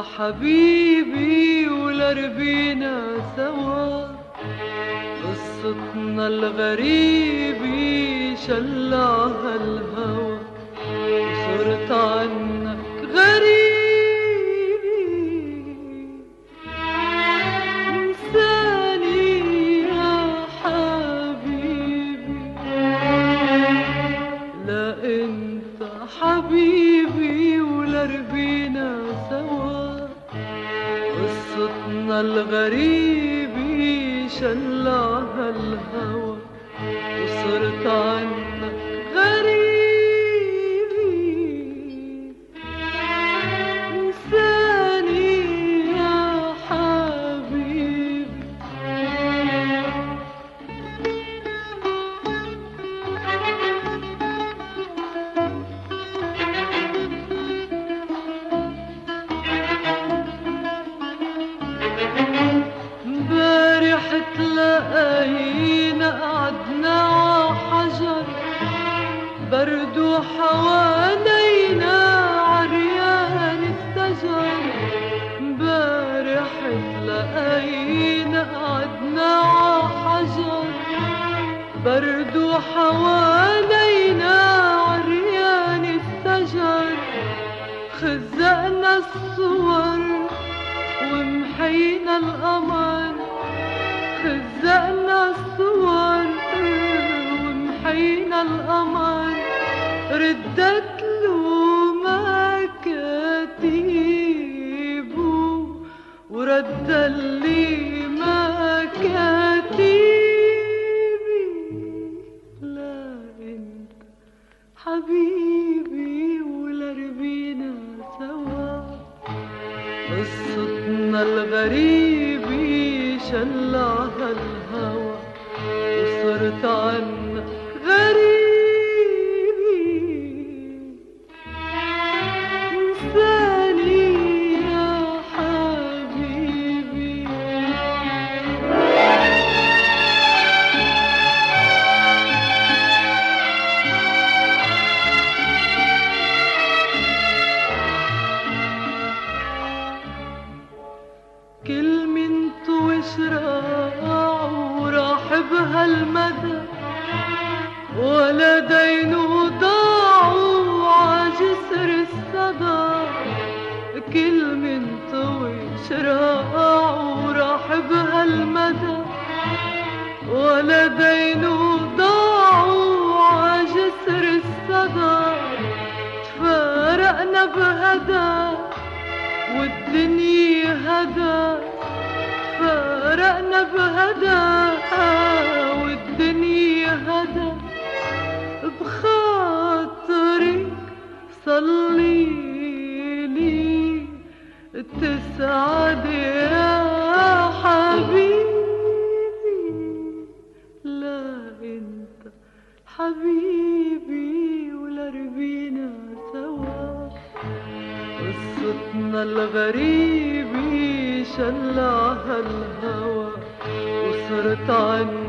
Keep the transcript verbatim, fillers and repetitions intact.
حبيبي ولربينا سوا، قصتنا الغريبة شلعها الهوى، وصرت عنك غريب. انساني يا حبيبي، لا انت حبيبي ولربينا سوا، قصتنا الغريبة شلعها الهوى، وصرت عنك غريب. انساني يا حبيبي. امبارح تلاقينا قعدنا عحجر، برد وحوالينا عريان الشجر. امبارح تلاقينا قعدنا عحجر، برد وحوالينا عريان الشجر. خزقنا الصور ومحينا القمر، خزقنا الصور ومحينا القمر. ردت له مكاتيبه ورد لي مكاتيبي. لا انت حبيبي ولربينا سوا، قصتنا الغريبة شلعها الهوى، وصرت عنك غريب. انساني يا حبيبي. كل من طوش راع وراح بهالمدى، ولدينه ضاعوا عجسر الصدى. كل من طوش راع وراح بهالمدى، ولدينه ضاعوا عجسر الصدى. تفارقنا بهدى والدنيا هدى، فارقنا بهدى والدنيا هدى. بخاطرك صليلي تسعد يا حبيبي. لا انت حبيبي ولربينا سوا، قصتنا الغريبة شلعها الهوى، وصرت عنك